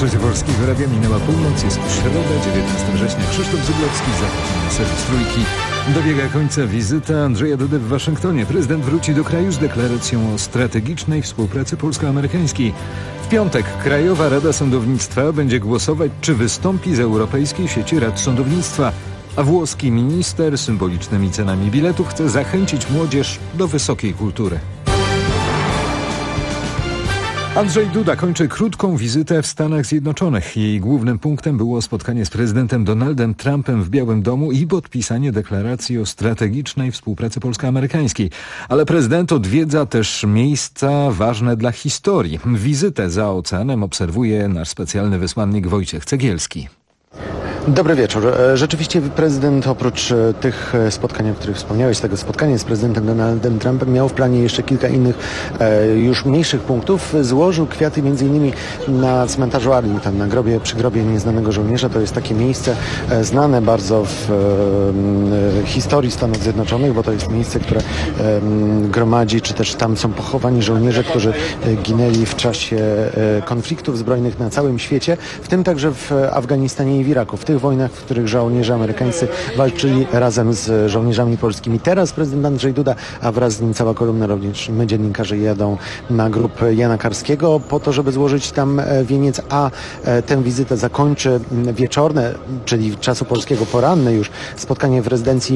Trzecie Polskiego Radia, minęła północ, jest środa, 19 września. Krzysztof Zyblowski, zapraszam na serwis Trójki. Dobiega końca wizyta Andrzeja Dudy w Waszyngtonie. Prezydent wróci do kraju z deklaracją o strategicznej współpracy polsko-amerykańskiej. W piątek Krajowa Rada Sądownictwa będzie głosować, czy wystąpi z Europejskiej Sieci Rad Sądownictwa. A włoski minister symbolicznymi cenami biletów chce zachęcić młodzież do wysokiej kultury. Andrzej Duda kończy krótką wizytę w Stanach Zjednoczonych. Jej głównym punktem było spotkanie z prezydentem Donaldem Trumpem w Białym Domu i podpisanie deklaracji o strategicznej współpracy polsko-amerykańskiej. Ale prezydent odwiedza też miejsca ważne dla historii. Wizytę za oceanem obserwuje nasz specjalny wysłannik Wojciech Cegielski. Dobry wieczór. Rzeczywiście prezydent oprócz tych spotkań, o których wspomniałeś, tego spotkania z prezydentem Donaldem Trumpem, miał w planie jeszcze kilka innych już mniejszych punktów. Złożył kwiaty m.in. na cmentarzu Arlington, przy grobie nieznanego żołnierza. To jest takie miejsce znane bardzo w historii Stanów Zjednoczonych, bo to jest miejsce, które gromadzi, czy też tam są pochowani żołnierze, którzy ginęli w czasie konfliktów zbrojnych na całym świecie, w tym także w Afganistanie i w Iraku. W tych wojnach, w których żołnierze amerykańscy walczyli razem z żołnierzami polskimi. Teraz prezydent Andrzej Duda, a wraz z nim cała kolumna, również my dziennikarze jadą na grób Jana Karskiego po to, żeby złożyć tam wieniec, a tę wizytę zakończy wieczorne, czyli czasu polskiego poranne już, spotkanie w rezydencji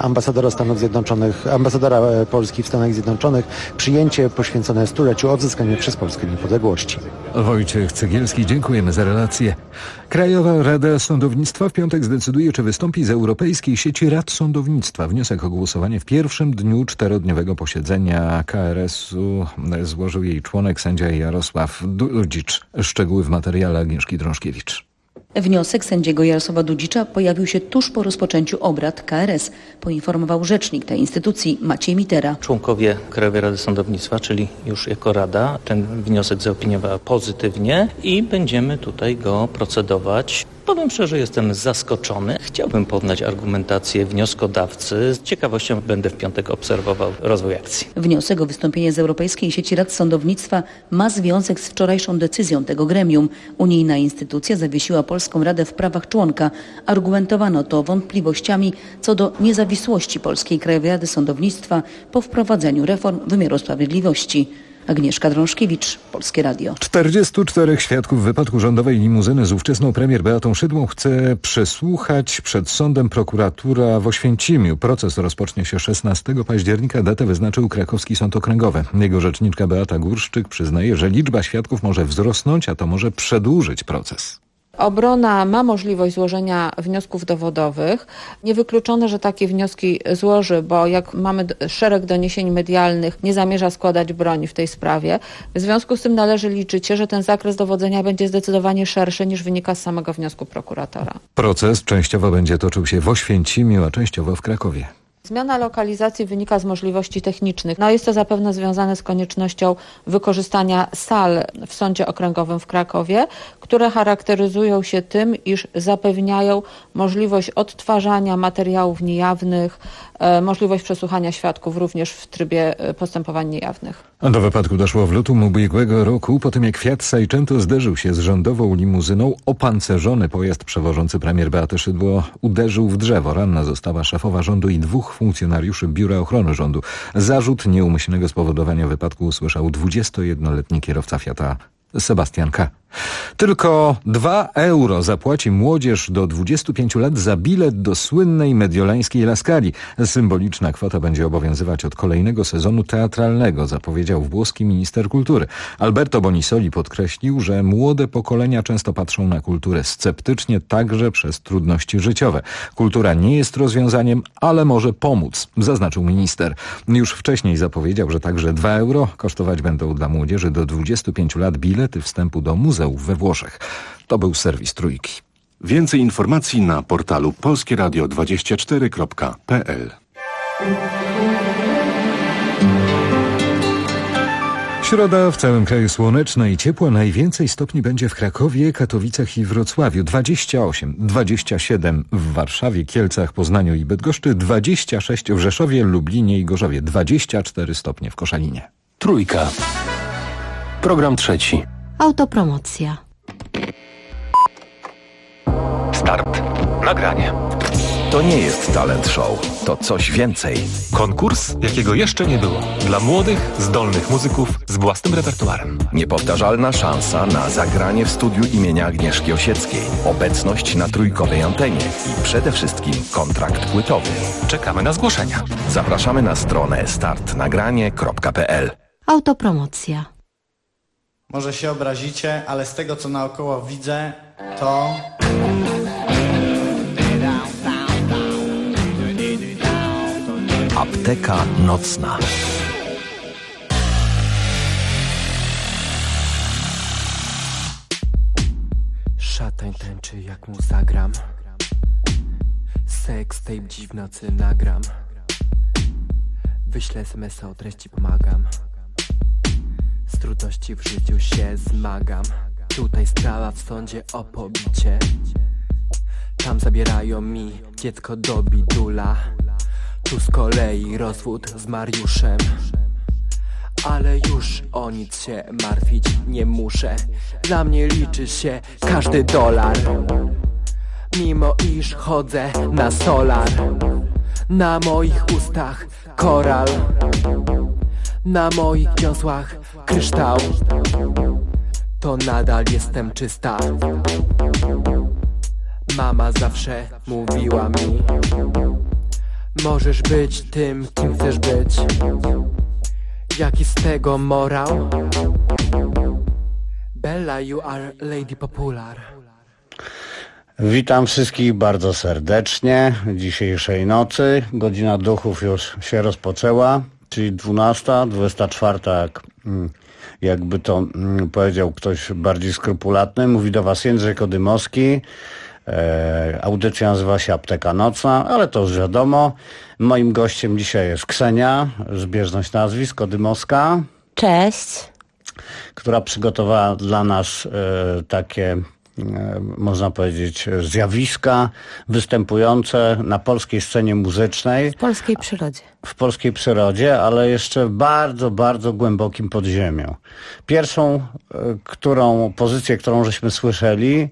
ambasadora Polski w Stanach Zjednoczonych, przyjęcie poświęcone stuleciu odzyskania przez Polskę niepodległości. Wojciech Cegielski, dziękujemy za relację. Krajowa Rada Sądownictwa w piątek zdecyduje, czy wystąpi z Europejskiej Sieci Rad Sądownictwa. Wniosek o głosowanie w pierwszym dniu 4-dniowego posiedzenia KRS-u złożył jej członek, sędzia Jarosław Dudzicz. Szczegóły w materiale Agnieszki Drążkiewicz. Wniosek sędziego Jarosława Dudzicza pojawił się tuż po rozpoczęciu obrad KRS, poinformował rzecznik tej instytucji Maciej Mitera. Członkowie Krajowej Rady Sądownictwa, czyli już jako Rada, ten wniosek zaopiniowała pozytywnie i będziemy tutaj go procedować. Powiem szczerze, jestem zaskoczony. Chciałbym poznać argumentację wnioskodawcy. Z ciekawością będę w piątek obserwował rozwój akcji. Wniosek o wystąpienie z Europejskiej Sieci Rad Sądownictwa ma związek z wczorajszą decyzją tego gremium. Unijna instytucja zawiesiła Polską Radę w prawach członka. Argumentowano to wątpliwościami co do niezawisłości Polskiej Krajowej Rady Sądownictwa po wprowadzeniu reform wymiaru sprawiedliwości. Agnieszka Drążkiewicz, Polskie Radio. 44 świadków wypadku rządowej limuzyny z ówczesną premier Beatą Szydło chce przesłuchać przed sądem prokuratura w Oświęcimiu. Proces rozpocznie się 16 października. Datę wyznaczył krakowski sąd okręgowy. Jego rzeczniczka Beata Górszczyk przyznaje, że liczba świadków może wzrosnąć, a to może przedłużyć proces. Obrona ma możliwość złożenia wniosków dowodowych. Niewykluczone, że takie wnioski złoży, bo jak mamy szereg doniesień medialnych, nie zamierza składać broni w tej sprawie. W związku z tym należy liczyć się, że ten zakres dowodzenia będzie zdecydowanie szerszy niż wynika z samego wniosku prokuratora. Proces częściowo będzie toczył się w Oświęcimiu, a częściowo w Krakowie. Zmiana lokalizacji wynika z możliwości technicznych. Jest to zapewne związane z koniecznością wykorzystania sal w Sądzie Okręgowym w Krakowie, które charakteryzują się tym, iż zapewniają możliwość odtwarzania materiałów niejawnych, możliwość przesłuchania świadków również w trybie postępowań niejawnych. Do wypadku doszło w lutym ubiegłego roku, po tym jak Fiat Seicento zderzył się z rządową limuzyną. Opancerzony pojazd przewożący premier Beatę Szydło uderzył w drzewo. Ranna została szefowa rządu i 2 funkcjonariuszy Biura Ochrony Rządu. Zarzut nieumyślnego spowodowania wypadku usłyszał 21-letni kierowca Fiata Sebastian K. Tylko 2 euro zapłaci młodzież do 25 lat za bilet do słynnej mediolańskiej Laskali. Symboliczna kwota będzie obowiązywać od kolejnego sezonu teatralnego, zapowiedział włoski minister kultury. Alberto Bonisoli podkreślił, że młode pokolenia często patrzą na kulturę sceptycznie, także przez trudności życiowe. Kultura nie jest rozwiązaniem, ale może pomóc, zaznaczył minister. Już wcześniej zapowiedział, że także 2 euro kosztować będą dla młodzieży do 25 lat bilety wstępu do muzeów we Włoszech. To był serwis Trójki. Więcej informacji na portalu polskieradio24.pl. Środa w całym kraju słoneczna i ciepła. Najwięcej stopni będzie w Krakowie, Katowicach i Wrocławiu. 28, 27 w Warszawie, Kielcach, Poznaniu i Bydgoszczy, 26 w Rzeszowie, Lublinie i Gorzowie, 24 stopnie w Koszalinie. Trójka. Program trzeci. Autopromocja. Start. Nagranie. To nie jest talent show, to coś więcej. Konkurs, jakiego jeszcze nie było. Dla młodych, zdolnych muzyków z własnym repertuarem. Niepowtarzalna szansa na zagranie w studiu imienia Agnieszki Osieckiej, obecność na trójkowej antenie i przede wszystkim kontrakt płytowy. Czekamy na zgłoszenia. Zapraszamy na stronę startnagranie.pl. Autopromocja. Może się obrazicie, ale z tego co naokoło widzę, to... Apteka nocna. Szatań tańczy jak mu zagram. Sextape dziś w nocy nagram. Wyślę SMS-a, o treści pomagam. Z trudności w życiu się zmagam. Tutaj sprawa w sądzie o pobicie. Tam zabierają mi dziecko do bidula. Tu z kolei rozwód z Mariuszem. Ale już o nic się martwić nie muszę. Dla mnie liczy się każdy dolar. Mimo iż chodzę na solar. Na moich ustach koral. Na moich dziąsłach kryształ. To nadal jestem czysta. Mama zawsze mówiła mi: możesz być tym, kim chcesz być. Jaki z tego morał? Bella, you are lady popular. Witam wszystkich bardzo serdecznie dzisiejszej nocy. Godzina duchów już się rozpoczęła, czyli 12, 24, jakby to powiedział ktoś bardziej skrupulatny. Mówi do Was Jędrzej Kodymowski. Audycja nazywa się Apteka Nocna, ale to już wiadomo. Moim gościem dzisiaj jest Ksenia, zbieżność nazwisk, Kodymowska. Cześć. Która przygotowała dla nas takie, można powiedzieć, zjawiska występujące na polskiej scenie muzycznej. W polskiej przyrodzie. W polskiej przyrodzie, ale jeszcze w bardzo, bardzo głębokim podziemiu. Pierwszą, pozycję, którą żeśmy słyszeli,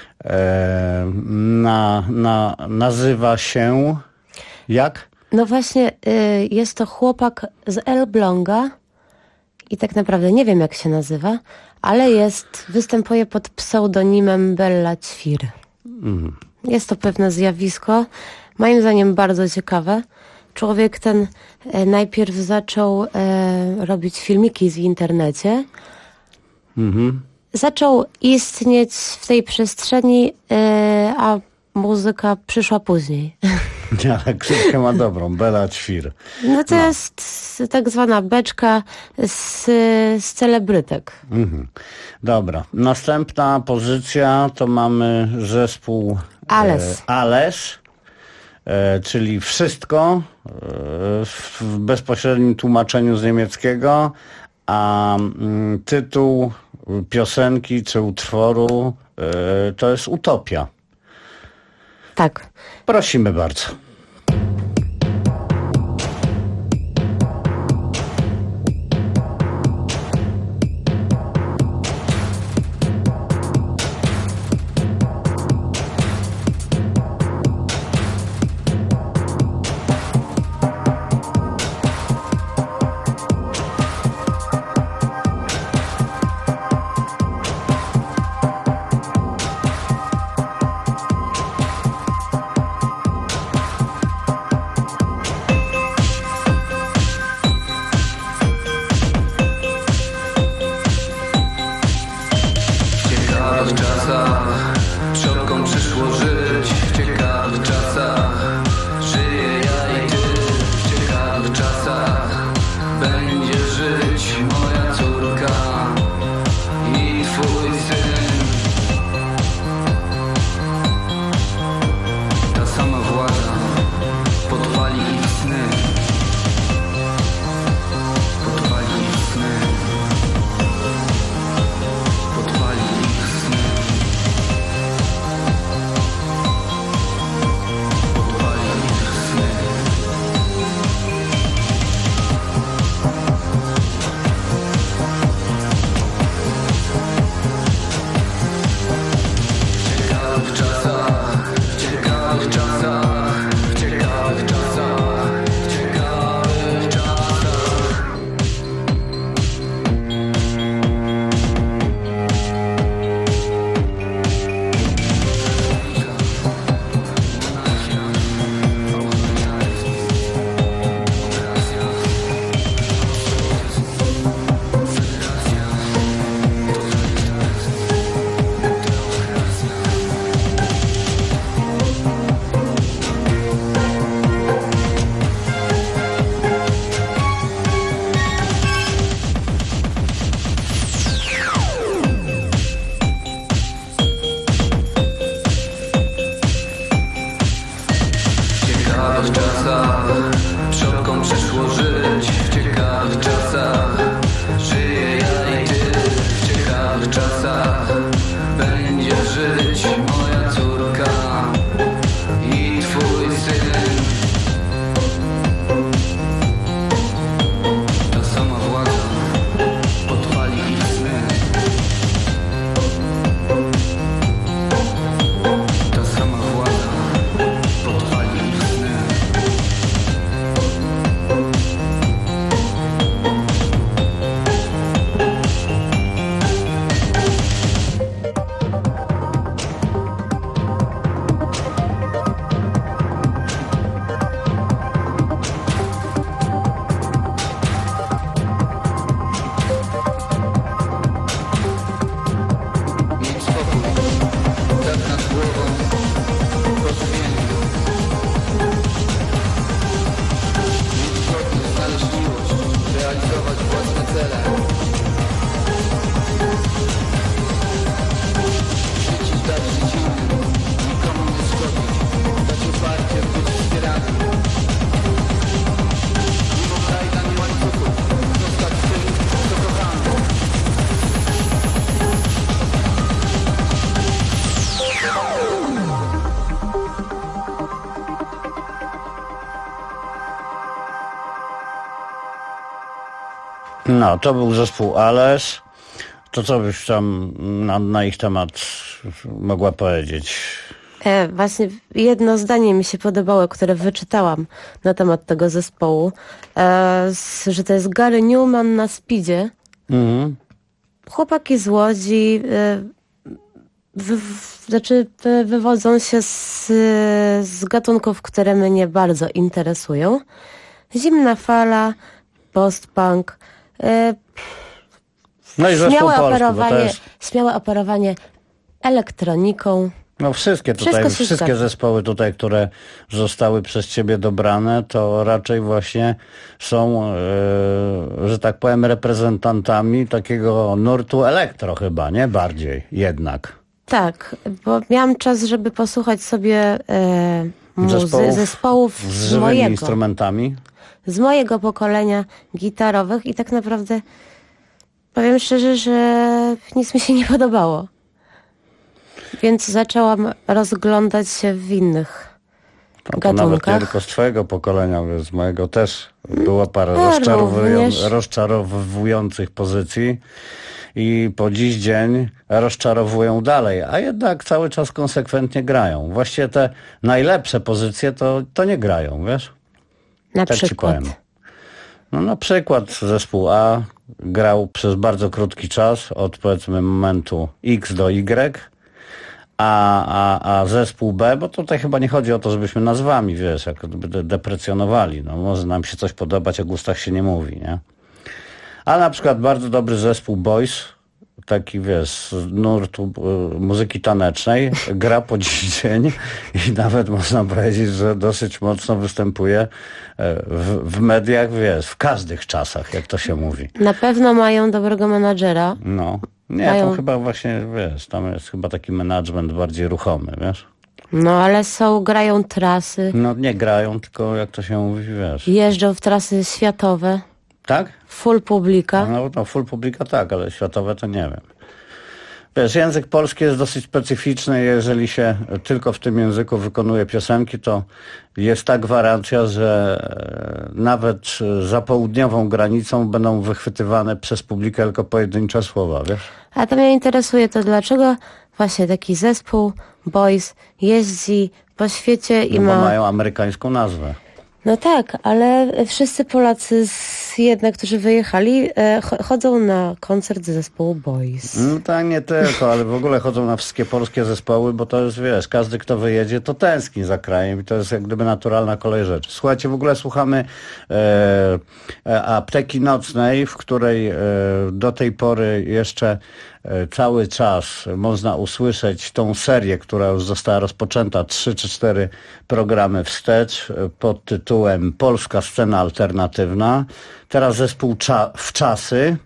nazywa się jak? No właśnie, jest to chłopak z Elbląga i tak naprawdę nie wiem jak się nazywa, ale występuje pod pseudonimem Bella Ćwir. Jest to pewne zjawisko, moim zdaniem bardzo ciekawe. Człowiek ten najpierw zaczął robić filmiki w internecie. Zaczął istnieć w tej przestrzeni, a muzyka przyszła później. Ale książkę ma dobrą, Bella Ćwir. No to jest tak zwana beczka z celebrytek. Dobra. Następna pozycja to mamy zespół Ales, czyli wszystko w bezpośrednim tłumaczeniu z niemieckiego, a tytuł piosenki czy utworu to jest Utopia. Tak. Prosimy bardzo. No, to był zespół Ales. To co byś tam na ich temat mogła powiedzieć? Właśnie jedno zdanie mi się podobało, które wyczytałam na temat tego zespołu, że to jest Gary Newman na speedzie. Chłopaki z Łodzi wywodzą się z gatunków, które mnie bardzo interesują. Zimna fala, post-punk, no i śmiałe operowanie elektroniką. No wszystkie zespoły tutaj, które zostały przez ciebie dobrane, to raczej właśnie są, że tak powiem, reprezentantami takiego nurtu elektro chyba, nie? Bardziej jednak. Tak, bo miałam czas, żeby posłuchać sobie zespołów z żywymi instrumentami. Z mojego pokolenia gitarowych i tak naprawdę powiem szczerze, że nic mi się nie podobało. Więc zaczęłam rozglądać się w innych gatunkach. To nawet nie tylko z twojego pokolenia, z mojego też było parę rozczarowujących pozycji i po dziś dzień rozczarowują dalej, a jednak cały czas konsekwentnie grają. Właściwie te najlepsze pozycje to nie grają, wiesz? Na przykład? No na przykład zespół A grał przez bardzo krótki czas, od powiedzmy momentu X do Y, a zespół B, bo tutaj chyba nie chodzi o to, żebyśmy nazwami, wiesz, jak deprecjonowali. No może nam się coś podobać, o gustach się nie mówi, nie? A na przykład bardzo dobry zespół Boys, taki wiesz, z nurtu muzyki tanecznej, gra po dziś dzień i nawet można powiedzieć, że dosyć mocno występuje w mediach, wiesz, w każdych czasach, jak to się mówi. Na pewno mają dobrego menadżera. No. Nie, to chyba właśnie, wiesz, tam jest chyba taki management bardziej ruchomy, wiesz? No, ale grają trasy. No, nie grają, tylko jak to się mówi, wiesz. Jeżdżą w trasy światowe. Tak? Full publika. No, full publika tak, ale światowe to nie wiem. Wiesz, język polski jest dosyć specyficzny. Jeżeli się tylko w tym języku wykonuje piosenki, to jest ta gwarancja, że nawet za południową granicą będą wychwytywane przez publikę tylko pojedyncze słowa, wiesz? A to mnie interesuje, to dlaczego właśnie taki zespół Boys jeździ po świecie i bo mają amerykańską nazwę. No tak, ale wszyscy Polacy którzy wyjechali, chodzą na koncert zespołu Boys. No tak, nie tylko, ale w ogóle chodzą na wszystkie polskie zespoły, bo to jest, wiesz, każdy kto wyjedzie, to tęskni za krajem i to jest jak gdyby naturalna kolej rzeczy. Słuchajcie, w ogóle słuchamy Apteki Nocnej, w której do tej pory jeszcze cały czas można usłyszeć tą serię, która już została rozpoczęta 3 czy 4 programy wstecz pod tytułem Polska scena alternatywna. Teraz zespół Wczasy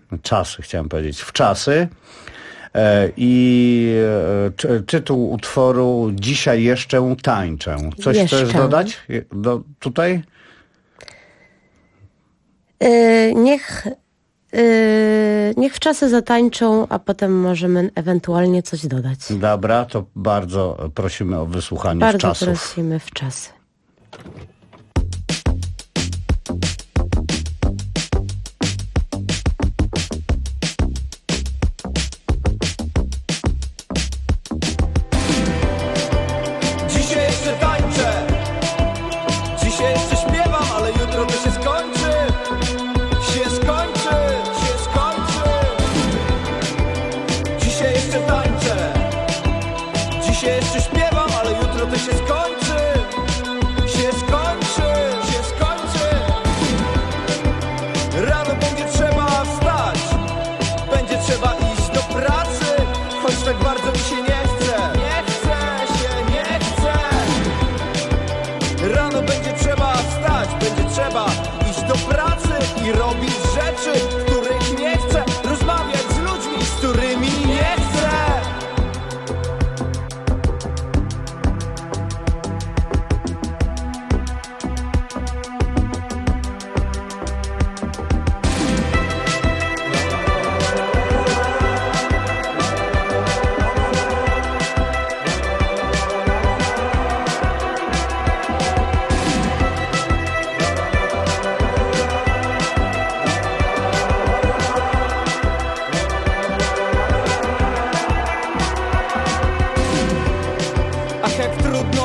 i tytuł utworu Dzisiaj jeszcze tańczę. Coś chcesz dodać tutaj? Niech Wczasy zatańczą, a potem możemy ewentualnie coś dodać. Dobra, to bardzo prosimy o wysłuchanie Wczasów. Bardzo prosimy Wczasy. Dzisiaj jeszcze tańczę, dzisiaj jeszcze śpiewam, ale jutro to się skończy. Dzisiaj jeszcze tańczę, dzisiaj jeszcze śpiewam, ale jutro to się skończy.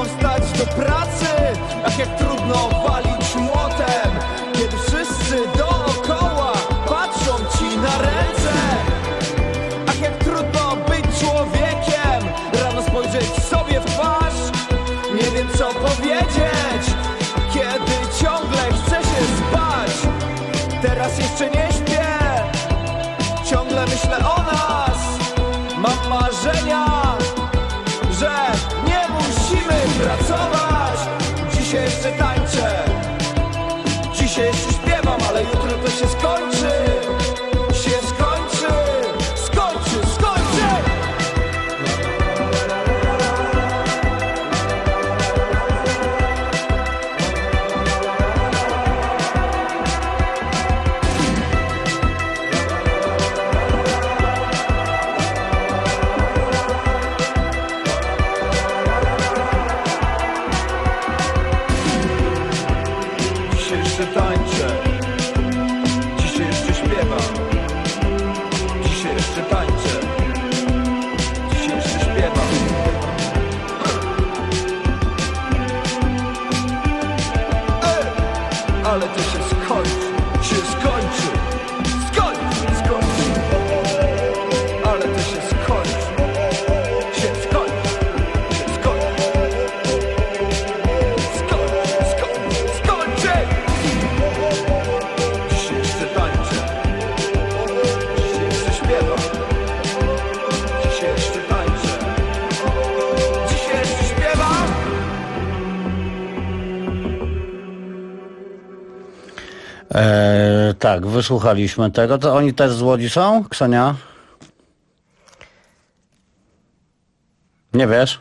stać do pracy. Ach, jak trudno walić młotem, kiedy wszyscy dookoła patrzą ci na ręce. Ach, jak trudno być człowiekiem, rano spojrzeć sobie w twarz, nie wiem co powiedzieć, kiedy ciągle chcę się spać. Teraz jeszcze nie śpię, ciągle myślę o nas. Mam marzenia, że nie musimy pracować. Dzisiaj jeszcze tańczę, dzisiaj jeszcze śpiewam, ale jutro to się skończy. Się skończy, skończy, skończy. Dzisiaj jeszcze tańczę, dzisiaj jeszcze śpiewam, dzisiaj jeszcze tańczę, dzisiaj jeszcze śpiewam. Ale to się skończy, skończy, skończy. Ale to się skończy, skończy, skończy. Dzisiaj jeszcze tańczę, dzisiaj jeszcze śpiewam, dzisiaj jeszcze tańczę, dzisiaj jeszcze śpiewam. Tak, wysłuchaliśmy tego. To oni też z Łodzi są, Ksenia? Nie wiesz?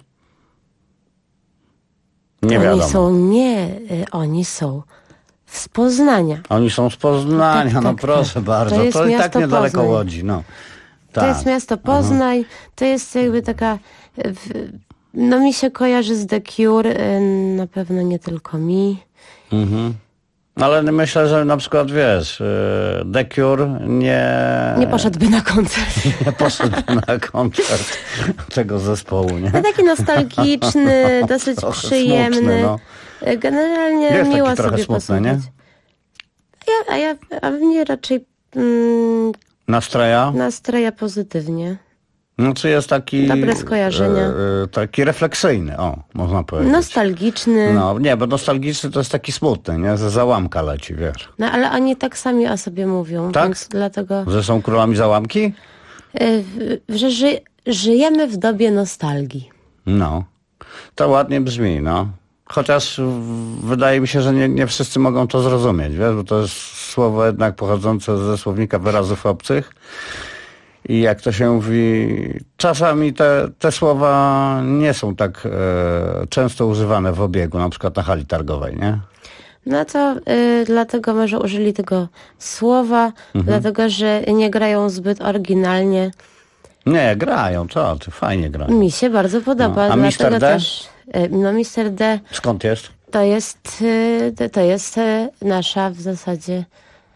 Nie wiadomo. Oni są z Poznania. Oni są z Poznania, Tak, no tak, proszę tak. bardzo. To jest To i tak miasto niedaleko Poznań. Łodzi. No. To Tak. jest miasto Poznań, to jest jakby taka, no mi się kojarzy z The Cure, na pewno nie tylko mi. Mhm. Ale myślę, że na przykład wiesz, The Cure Nie poszedłby na koncert. nie poszedł na koncert tego zespołu, nie? No taki nostalgiczny, dosyć Trochę przyjemny. smutny, no. Generalnie Jest miło taki trochę sobie smutny, nie? posłuchać. A mnie raczej Nastroja? pozytywnie. No czy jest taki... Dobre skojarzenia. Taki refleksyjny, można powiedzieć. Nostalgiczny. No nie, bo nostalgiczny to jest taki smutny, nie? Ze załamka leci, wiesz. No ale oni tak sami o sobie mówią, Tak? więc dlatego... Że są królami załamki? Że żyjemy w dobie nostalgii. No. To ładnie brzmi, no. Chociaż wydaje mi się, że nie wszyscy mogą to zrozumieć, wiesz, bo to jest słowo jednak pochodzące ze słownika wyrazów obcych. I jak to się mówi, czasami te słowa nie są tak często używane w obiegu, na przykład na hali targowej, nie? No to dlatego może użyli tego słowa, dlatego że nie grają zbyt oryginalnie. Nie, grają, co ty, fajnie grają. Mi się bardzo podoba. No. A dlatego Mr. D? też. No Mr. D Skąd jest? to jest nasza w zasadzie...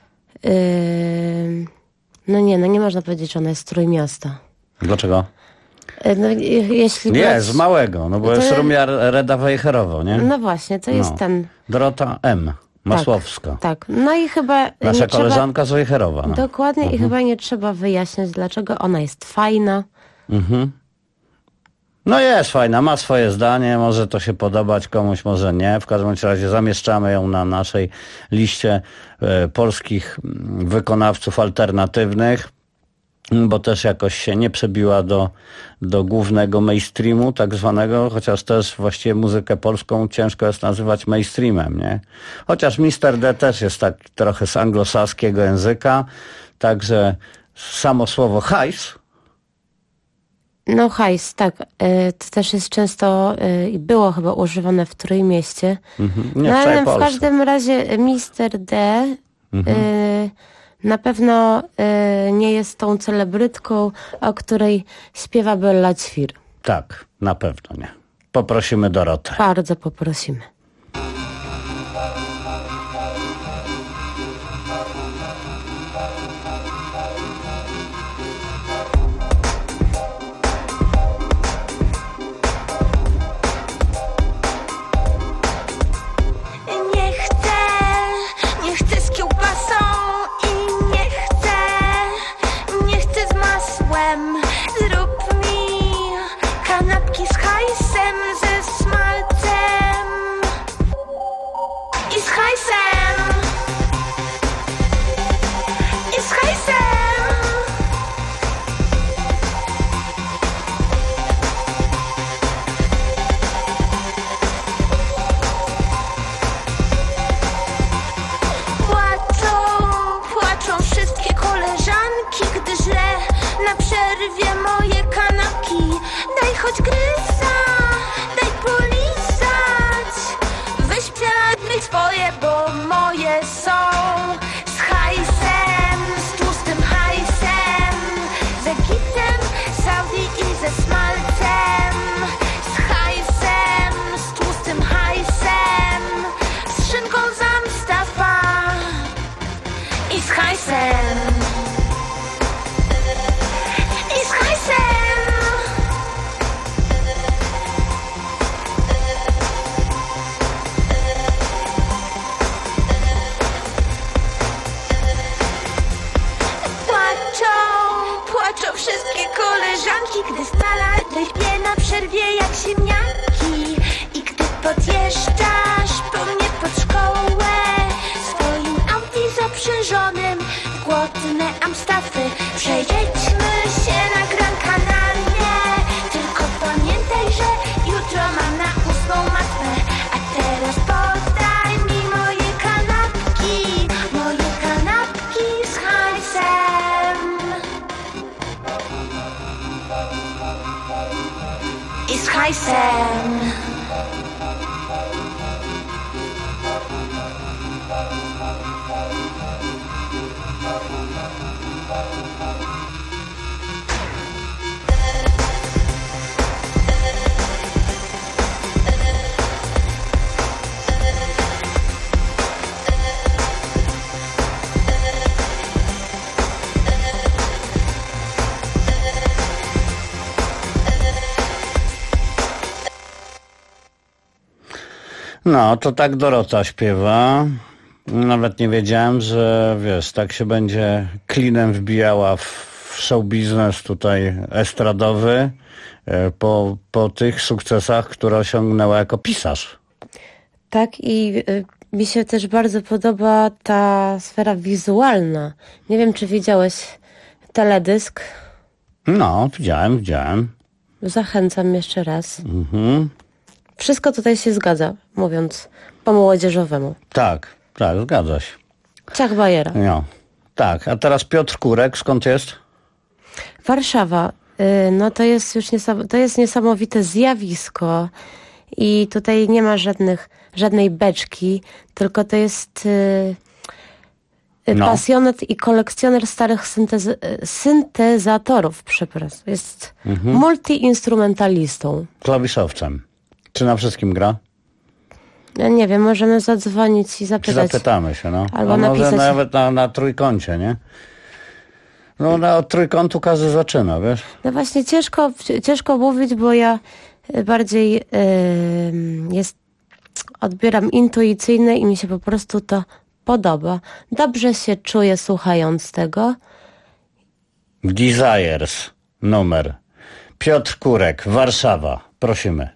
No nie można powiedzieć, że ona jest z Trójmiasta. Dlaczego? No, jeśli Nie, z małego, no bo to jest ja- Rumiar Reda Wejherowo, nie? No właśnie, to jest ten... Dorota M. Masłowska. Tak, no i chyba... Nasza nie trzeba- koleżanka z Wejherowa. No. Dokładnie i chyba nie trzeba wyjaśniać, dlaczego ona jest fajna. Mhm. No jest fajna, ma swoje zdanie, może to się podobać komuś, może nie. W każdym razie zamieszczamy ją na naszej liście polskich wykonawców alternatywnych, bo też jakoś się nie przebiła do głównego mainstreamu tak zwanego, chociaż też właściwie muzykę polską ciężko jest nazywać mainstreamem, nie? Chociaż Mr. D też jest tak trochę z anglosaskiego języka, także samo słowo hajs. No hajs, tak. To też jest często i było chyba używane w Trójmieście. Nie, no w całej ale w Polsce. każdym razie Mr. D na pewno nie jest tą celebrytką, o której śpiewa Bella Ćwir. Tak, na pewno nie. Poprosimy Dorotę. Bardzo poprosimy. podjeżdżasz po mnie pod szkołę swoim Audi zaprzężonym w głodne Amstaffy. Przejedźmy się na Gran Canaria, tylko pamiętaj, że jutro mam na 8 matmę. A teraz podaj mi moje kanapki z hajsem i z hajsem. No, to tak Dorota śpiewa. Nawet nie wiedziałem, że wiesz, tak się będzie klinem wbijała w show biznes tutaj estradowy po tych sukcesach, które osiągnęła jako pisarz. Tak, i mi się też bardzo podoba ta sfera wizualna. Nie wiem, czy widziałeś teledysk? No, widziałem. Zachęcam jeszcze raz. Mhm. Wszystko tutaj się zgadza, mówiąc po młodzieżowemu. Tak, zgadza się. Ciach bajera. No, tak, a teraz Piotr Kurek, skąd jest? Warszawa, no to jest już to jest niesamowite zjawisko i tutaj nie ma żadnej beczki, tylko to jest pasjonat i kolekcjoner starych syntezatorów, przepraszam. Jest multiinstrumentalistą. Klawiszowcem. Czy na wszystkim gra? Ja nie wiem, możemy zadzwonić i zapytać. Zapytamy się, no. Albo może napisać. nawet na trójkącie, nie? No od trójkątu każdy zaczyna, wiesz? No właśnie ciężko mówić, bo ja bardziej odbieram intuicyjne i mi się po prostu to podoba. Dobrze się czuję słuchając tego. Desires, numer. Piotr Kurek, Warszawa. Prosimy.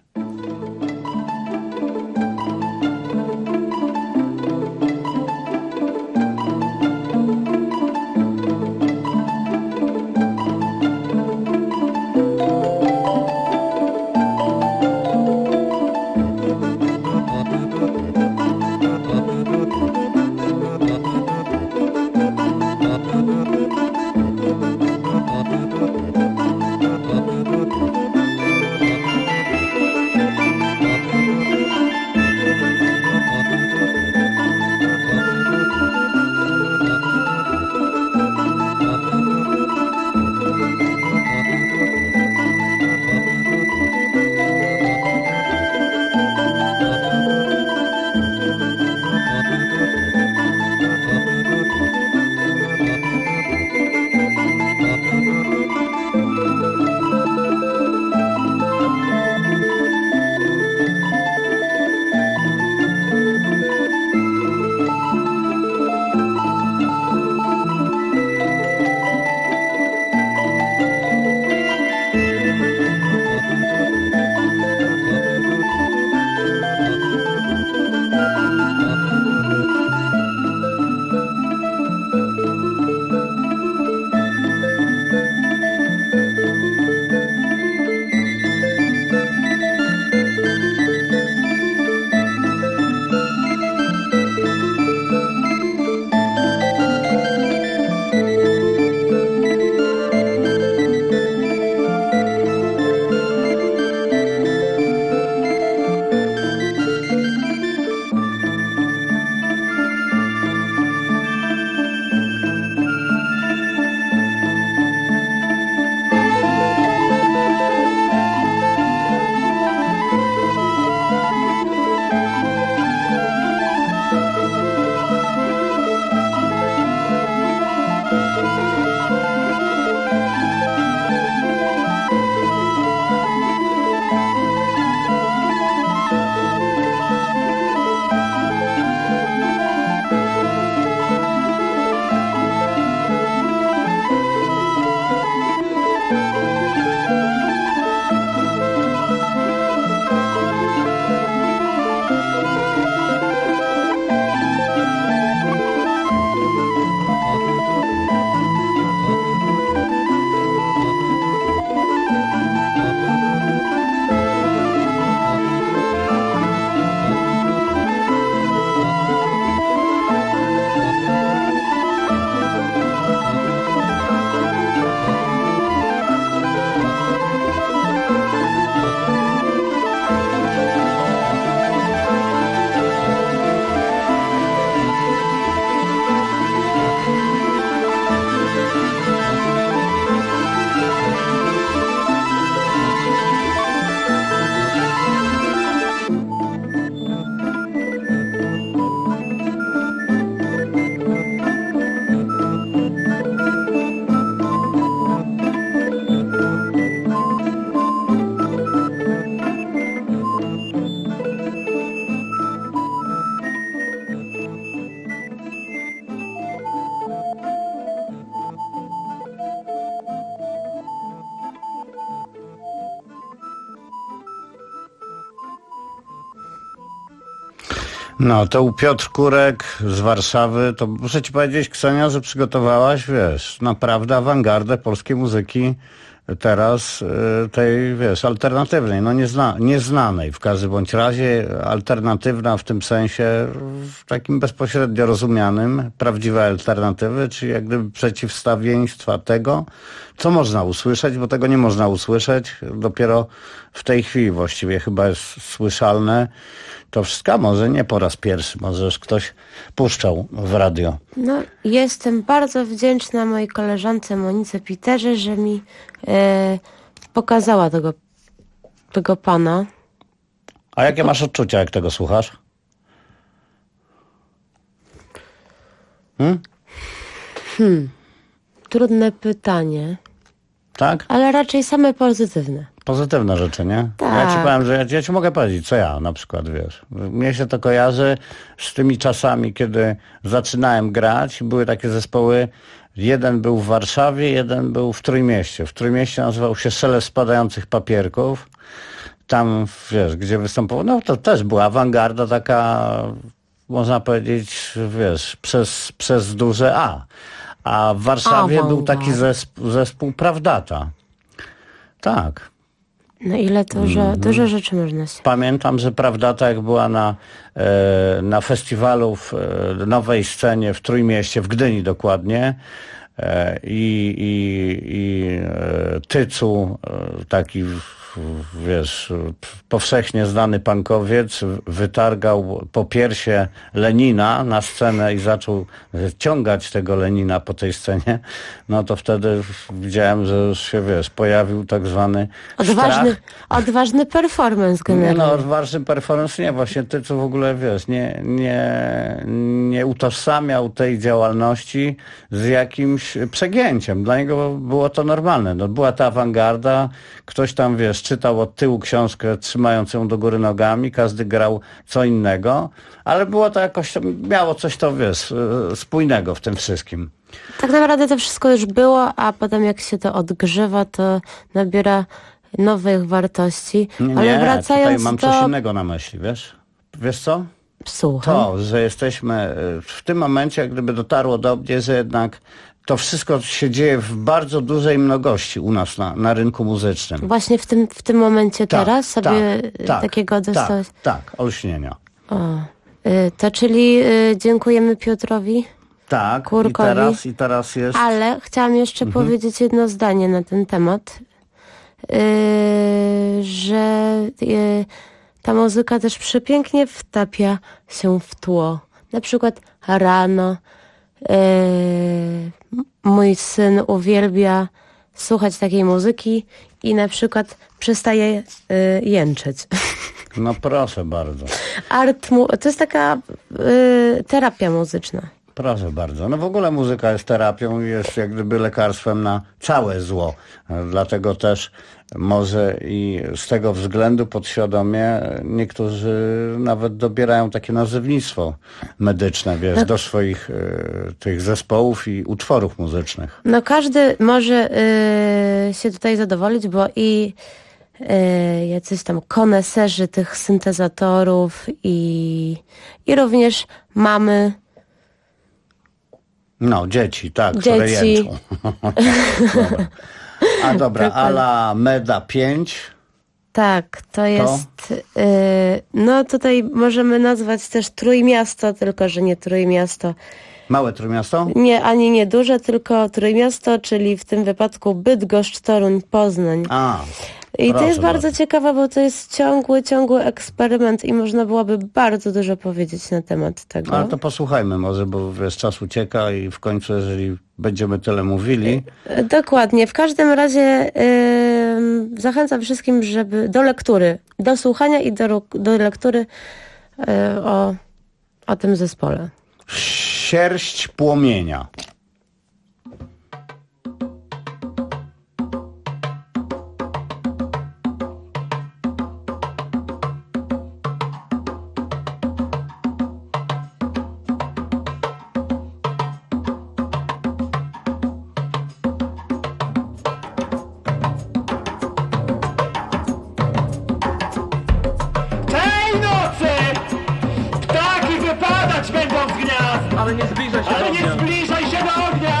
No, to u Piotr Kurek z Warszawy, to muszę ci powiedzieć, Ksenia, że przygotowałaś, wiesz, naprawdę awangardę polskiej muzyki teraz, tej, wiesz, alternatywnej, no nieznanej w każdym bądź razie, alternatywna w tym sensie, w takim bezpośrednio rozumianym, prawdziwe alternatywy, czyli jak gdyby przeciwstawieństwa tego, co można usłyszeć, bo tego nie można usłyszeć, dopiero w tej chwili właściwie chyba jest słyszalne. To wszystko może nie po raz pierwszy, może już ktoś puszczał w radio. No, jestem bardzo wdzięczna mojej koleżance Monice Piterze, że mi pokazała tego pana. A jakie masz odczucia, jak tego słuchasz? Trudne pytanie. Tak? Ale raczej same pozytywne. Pozytywne rzeczy, nie? Tak. Ja ci powiem, że ja ci mogę powiedzieć, co ja na przykład, wiesz. Mnie się to kojarzy z tymi czasami, kiedy zaczynałem grać. Były takie zespoły, jeden był w Warszawie, jeden był w Trójmieście. W Trójmieście nazywał się Szelest Spadających Papierków. Tam, wiesz, gdzie występował, no to też była awangarda taka, można powiedzieć, wiesz, przez duże A. A w Warszawie był taki zespół Prawdata. Tak. No ile dużo rzeczy można się... Pamiętam, że Prawdata jak była na festiwalu w Nowej Scenie w Trójmieście, w Gdyni dokładnie, i Tycu, taki, wiesz, powszechnie znany punkowiec, wytargał po piersie Lenina na scenę i zaczął ciągać tego Lenina po tej scenie, no to wtedy widziałem, że już się, wiesz, pojawił tak zwany Odważny performance generalnie. Nie, no, odważny performance nie, właśnie Tycu w ogóle, wiesz, nie utożsamiał tej działalności z jakimś przegięciem. Dla niego było to normalne. No, była ta awangarda, ktoś tam, wiesz, czytał od tyłu książkę, trzymając ją do góry nogami, każdy grał co innego, ale było to jakoś, miało coś to, wiesz, spójnego w tym wszystkim. Tak naprawdę to wszystko już było, a potem jak się to odgrzewa, to nabiera nowych wartości. Ale wracając tutaj mam coś innego na myśli, wiesz? Wiesz co? Słucham. To, że jesteśmy w tym momencie, jak gdyby dotarło do mnie, że jednak to wszystko się dzieje w bardzo dużej mnogości u nas na rynku muzycznym. Właśnie w tym momencie teraz sobie takiego dostałeś? Tak, olśnienia. To czyli dziękujemy Piotrowi. Tak, Kurkowi. i teraz jest... Ale chciałam jeszcze powiedzieć jedno zdanie na ten temat, że ta muzyka też przepięknie wtapia się w tło. Na przykład rano mój syn uwielbia słuchać takiej muzyki i na przykład przestaje jęczeć. No proszę bardzo. To jest taka terapia muzyczna. Proszę bardzo. No w ogóle muzyka jest terapią i jest jak gdyby lekarstwem na całe zło. Dlatego też może i z tego względu podświadomie niektórzy nawet dobierają takie nazewnictwo medyczne, wiesz, do swoich tych zespołów i utworów muzycznych. No każdy może się tutaj zadowolić, bo i jacyś tam koneserzy tych syntezatorów i również mamy. No, dzieci, tak, które jęczą. Dobra, ala Meda 5. Tak, to jest... no tutaj możemy nazwać też Trójmiasto, tylko że nie Trójmiasto. Małe Trójmiasto? Nie, ani nie duże, tylko Trójmiasto, czyli w tym wypadku Bydgoszcz, Toruń, Poznań. I to jest bardzo ciekawe, bo to jest ciągły eksperyment i można byłoby bardzo dużo powiedzieć na temat tego. Ale to posłuchajmy może, bo wiesz, czas ucieka i w końcu, jeżeli będziemy tyle mówili... Dokładnie. W każdym razie zachęcam wszystkim, żeby do lektury, do słuchania i do lektury o tym zespole. Sierść płomienia. Tej nocy ptaki Ale nie zbliżaj się do Ale ognia. nie zbliżaj się do ognia!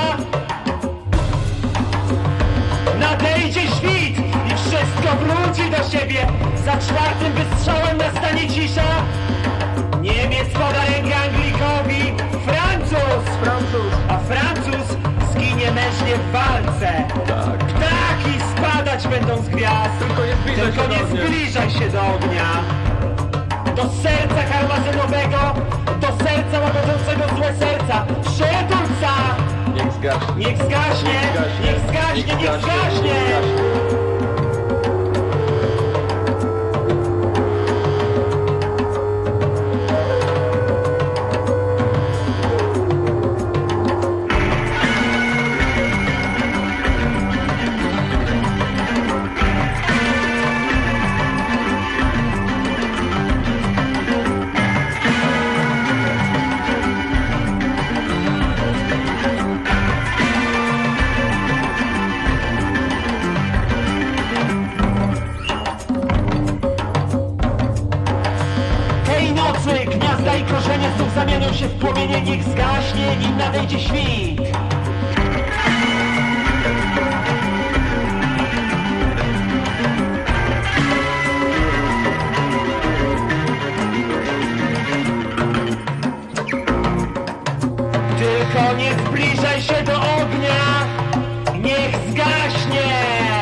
Nadejdzie świt i wszystko wróci do siebie. Za 4. wystrzałem nastanie cisza. Niemiec poda rękę Anglikowi. Francuz! A Francuz zginie mężnie w walce. Tak. Ptaki spadać będą z gwiazd. Tylko nie zbliżaj się do ognia. Do serca karmazynowego, do serca łagodzącego złe serca. Przytulca! Niech zgaśnie. Niech zgaśnie! Niech zgaśnie! Niech zgaśnie! Tej nocy gniazda i korzenie znów zamienią się w płomienie. Niech zgaśnie, nim nadejdzie świt. Tylko nie zbliżaj się do ognia. Niech zgaśnie.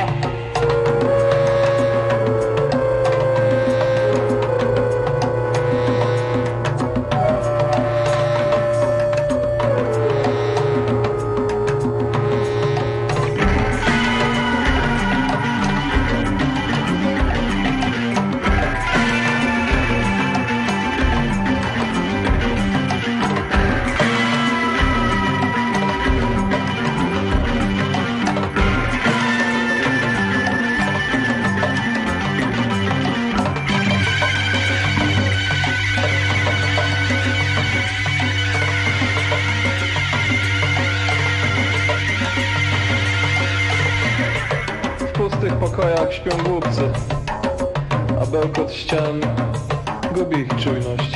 W pustych pokojach śpią głupcy, a bełkot ścian gubi ich czujność.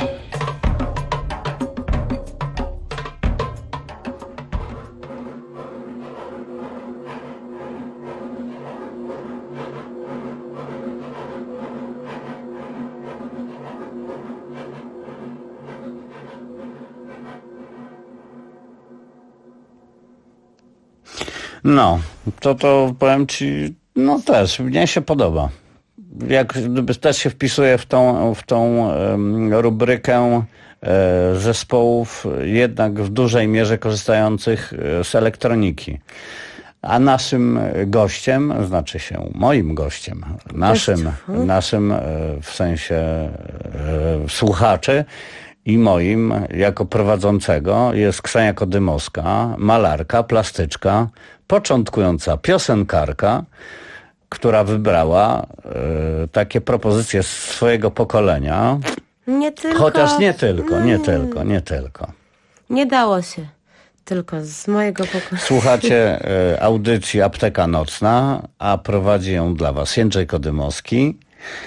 No, to powiem ci, no też, mnie się podoba. Jak gdyby też się wpisuje w tą rubrykę zespołów jednak w dużej mierze korzystających z elektroniki. A naszym gościem, znaczy się moim gościem, naszym w sensie słuchaczy i moim jako prowadzącego jest Ksenia Kodymowska, malarka, plastyczka, początkująca piosenkarka, która wybrała takie propozycje z swojego pokolenia. Nie tylko. Chociaż nie tylko. Nie dało się. Tylko z mojego pokoju. Słuchacie audycji Apteka Nocna, a prowadzi ją dla was Jędrzej Kodymowski.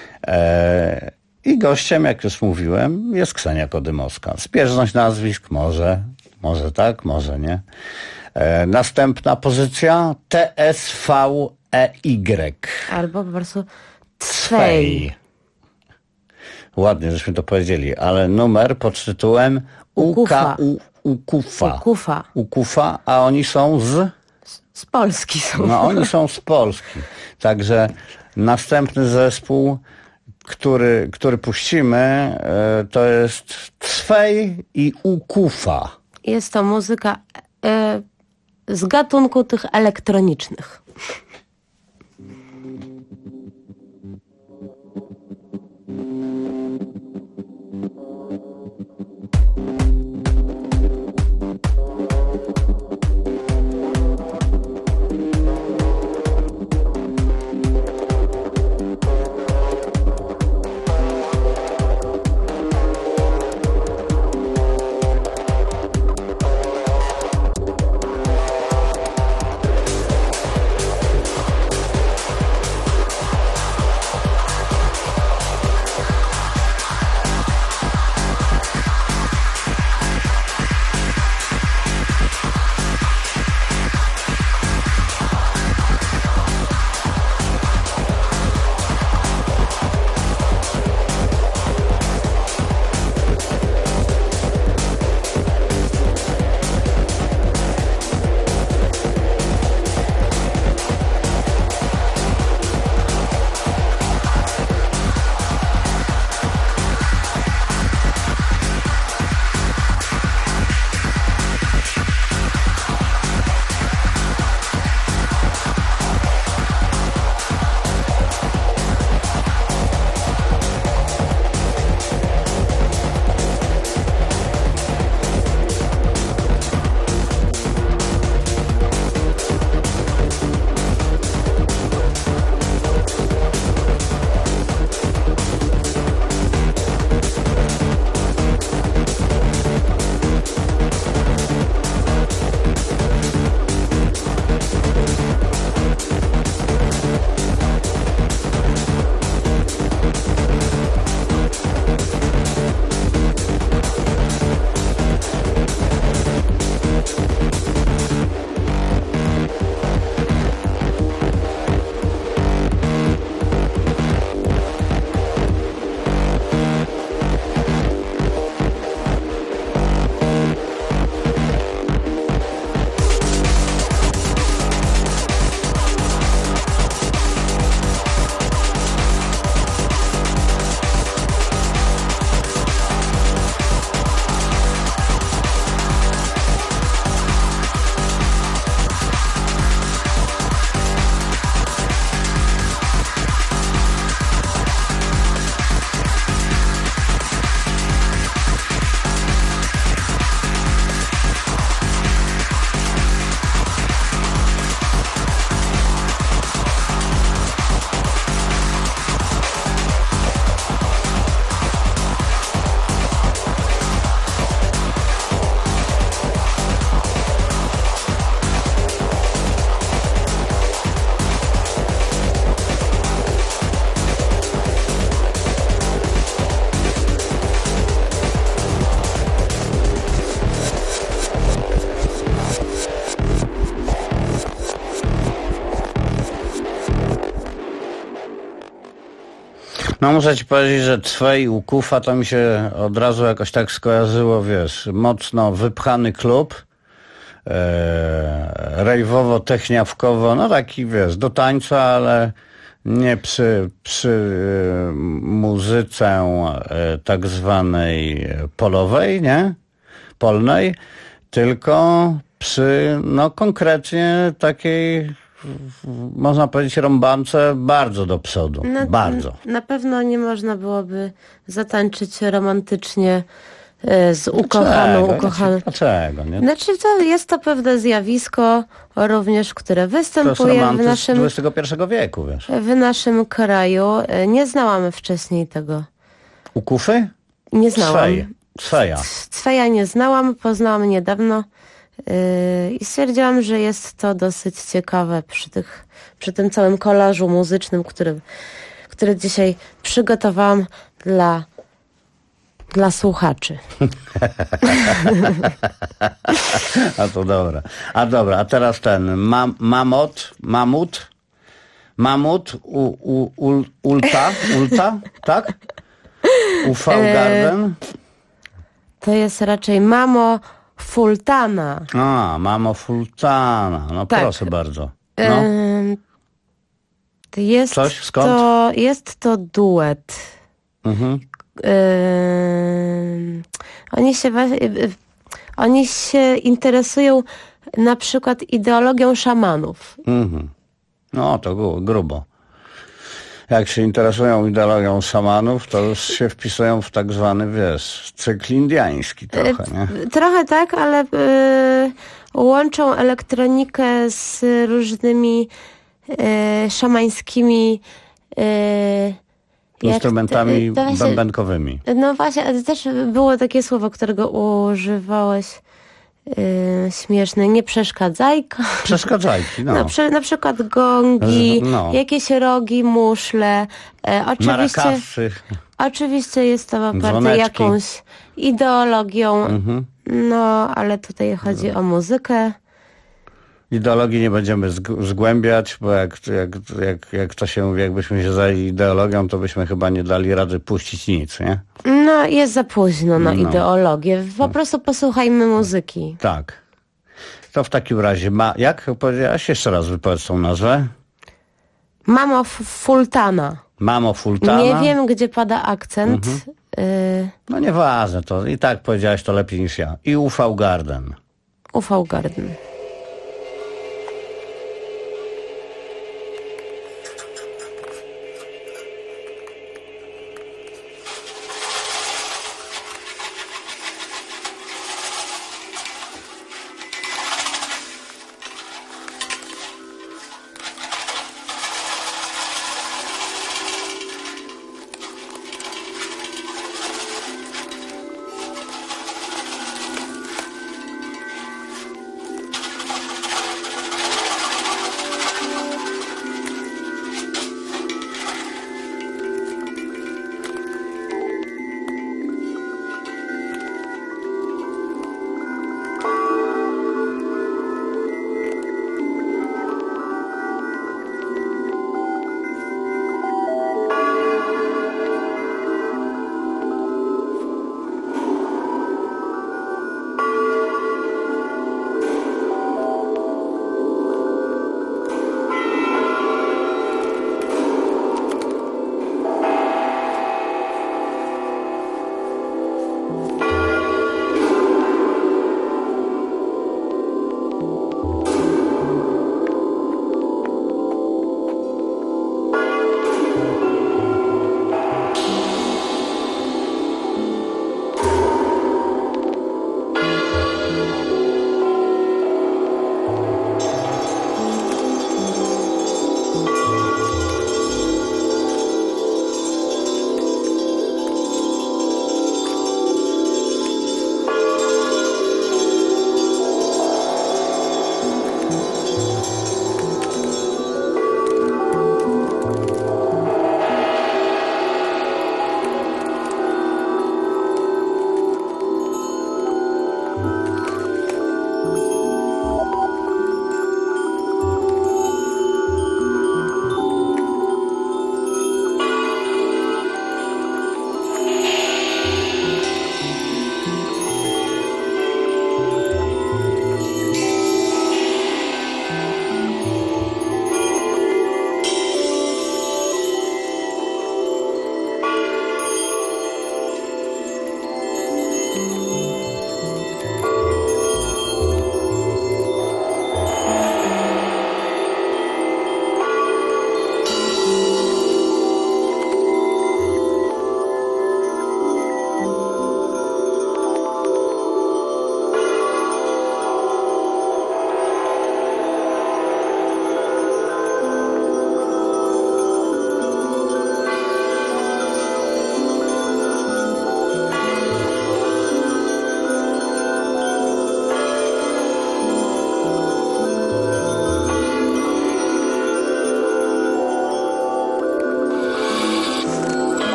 I gościem, jak już mówiłem, jest Ksenia Kodymowska. Zbieżność nazwisk może tak, może nie. Następna pozycja TSVEY. Albo po prostu Cwej. Ładnie, żeśmy to powiedzieli, ale numer pod tytułem Ukufa, a oni są z Polski są. No, oni są z Polski. Także następny zespół, który puścimy, to jest Cwej i Ukufa. Jest to muzyka z gatunku tych elektronicznych. No muszę ci powiedzieć, że Cwej u Kufa to mi się od razu jakoś tak skojarzyło, wiesz, mocno wypchany klub, rejwowo-techniawkowo, no taki, wiesz, do tańca, ale nie przy muzyce tak zwanej polowej, nie? Polnej, tylko przy, no konkretnie takiej, można powiedzieć, rąbance bardzo do przodu. Bardzo. Na pewno nie można byłoby zatańczyć romantycznie z ukochaną. Dlaczego? Nie? Znaczy jest to pewne zjawisko również, które To jest występuje romantyzm XXI wieku, wiesz. w naszym kraju. Nie znałam wcześniej tego. Ukufy? Nie znałam. Cweja. Cweja nie znałam, poznałam niedawno i stwierdziłam, że jest to dosyć ciekawe przy tym całym kolażu muzycznym, który dzisiaj przygotowałam dla słuchaczy. A to dobra. A teraz ten ulta, tak? UV Garden. To jest raczej Mamo Fultana. A, Mamo Fultana. No tak. Proszę bardzo. No. Coś? Skąd? Jest to duet. Mhm. Oni się interesują na przykład ideologią szamanów. Mhm. No to grubo. Jak się interesują ideologią szamanów, to już się wpisują w tak zwany, wiesz, cykl indiański trochę, nie? Trochę tak, ale łączą elektronikę z różnymi szamańskimi instrumentami bębenkowymi. No właśnie, ale też było takie słowo, którego używałeś śmieszne, nie przeszkadzajka. Przeszkadzajki, no. Na przykład gongi, jakieś rogi, muszle. Oczywiście jest to bardzo jakąś ideologią, no ale tutaj chodzi o muzykę. Ideologii nie będziemy zgłębiać, bo jak to się mówi, jakbyśmy się zajęli ideologią, to byśmy chyba nie dali rady puścić nic, nie? No, jest za późno na ideologię. Po prostu posłuchajmy muzyki. Tak. To w takim razie, jak powiedziałaś? Jeszcze raz wypowiedz tą nazwę. Mamo Fultana. Mamo Fultana. Nie wiem, gdzie pada akcent. No nieważne, to i tak powiedziałaś to lepiej niż ja. I UV Garden. UV Garden.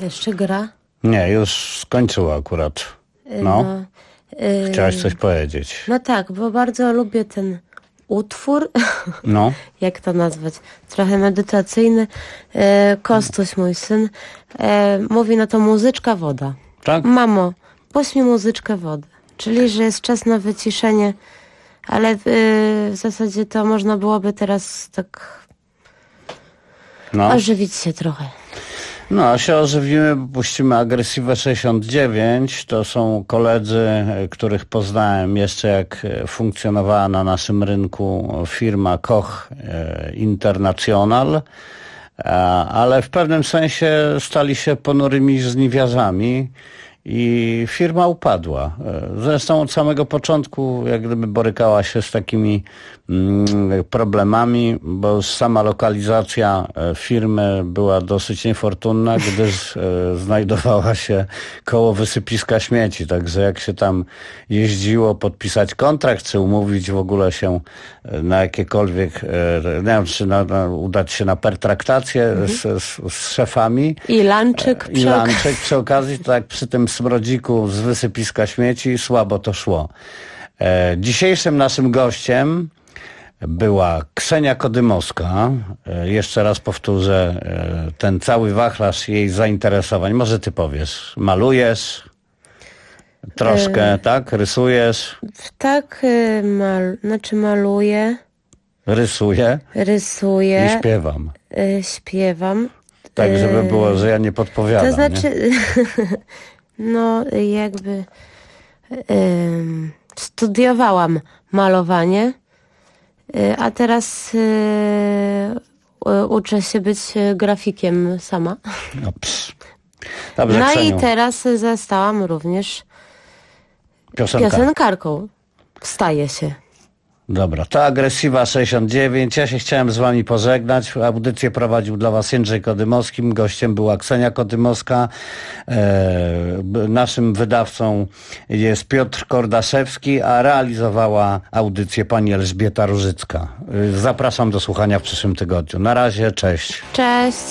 Jeszcze gra? Nie, już skończyła akurat. No. Chciałaś coś powiedzieć. No tak, bo bardzo lubię ten utwór. No. Jak to nazwać? Trochę medytacyjny. Kostuś, mój syn, mówi na to muzyczka woda. Tak? Mamo, puść mi muzyczkę wody. Czyli, że jest czas na wyciszenie, ale w zasadzie to można byłoby teraz tak ożywić się trochę. No, a się ożywimy, bo puścimy Agresywę 69. To są koledzy, których poznałem jeszcze jak funkcjonowała na naszym rynku firma Koch International, ale w pewnym sensie stali się ponurymi żniwiarzami i firma upadła. Zresztą od samego początku jak gdyby borykała się z takimi problemami, bo sama lokalizacja firmy była dosyć niefortunna, gdyż znajdowała się koło wysypiska śmieci. Także jak się tam jeździło podpisać kontrakt, czy umówić w ogóle się na jakiekolwiek, nie wiem, czy udać się na pertraktację z szefami. I lunchek przy okazji, to tak przy tym smrodziku z wysypiska śmieci słabo to szło. Dzisiejszym naszym gościem była Ksenia Kodymowska. Jeszcze raz powtórzę ten cały wachlarz jej zainteresowań. Może ty powiesz, malujesz troszkę, tak? Rysujesz? Tak, maluję. Rysuję. Rysuję. I śpiewam. Śpiewam. Tak, żeby było, że ja nie podpowiadam. To znaczy, nie? no jakby studiowałam malowanie, a teraz uczę się być grafikiem sama. Dobrze, no Kseniu. i teraz zostałam również piosenkarką. Staję się. Dobra, to Agresywa 69. Ja się chciałem z wami pożegnać. Audycję prowadził dla was Jędrzej Kodymowski. Gościem była Ksenia Kodymowska. Naszym wydawcą jest Piotr Kordaszewski, a realizowała audycję pani Elżbieta Różycka. Zapraszam do słuchania w przyszłym tygodniu. Na razie, cześć. Cześć.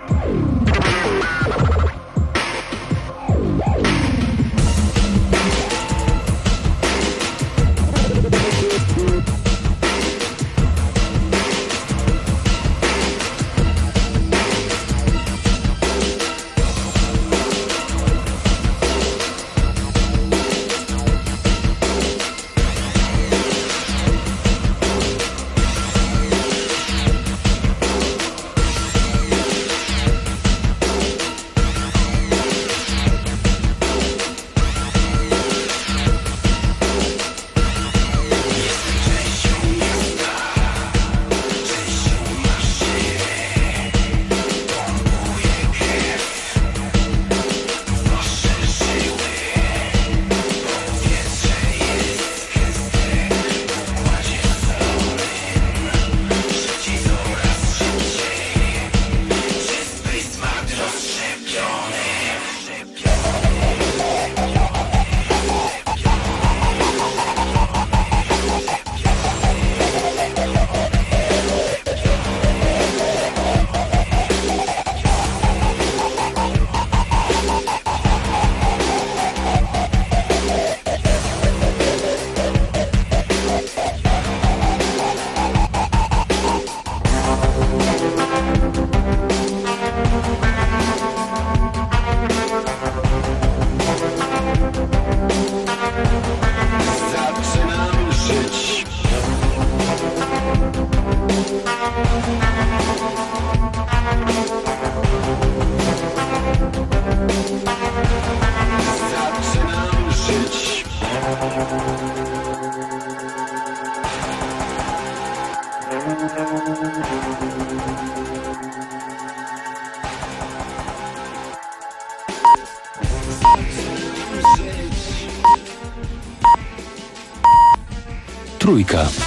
Trójka.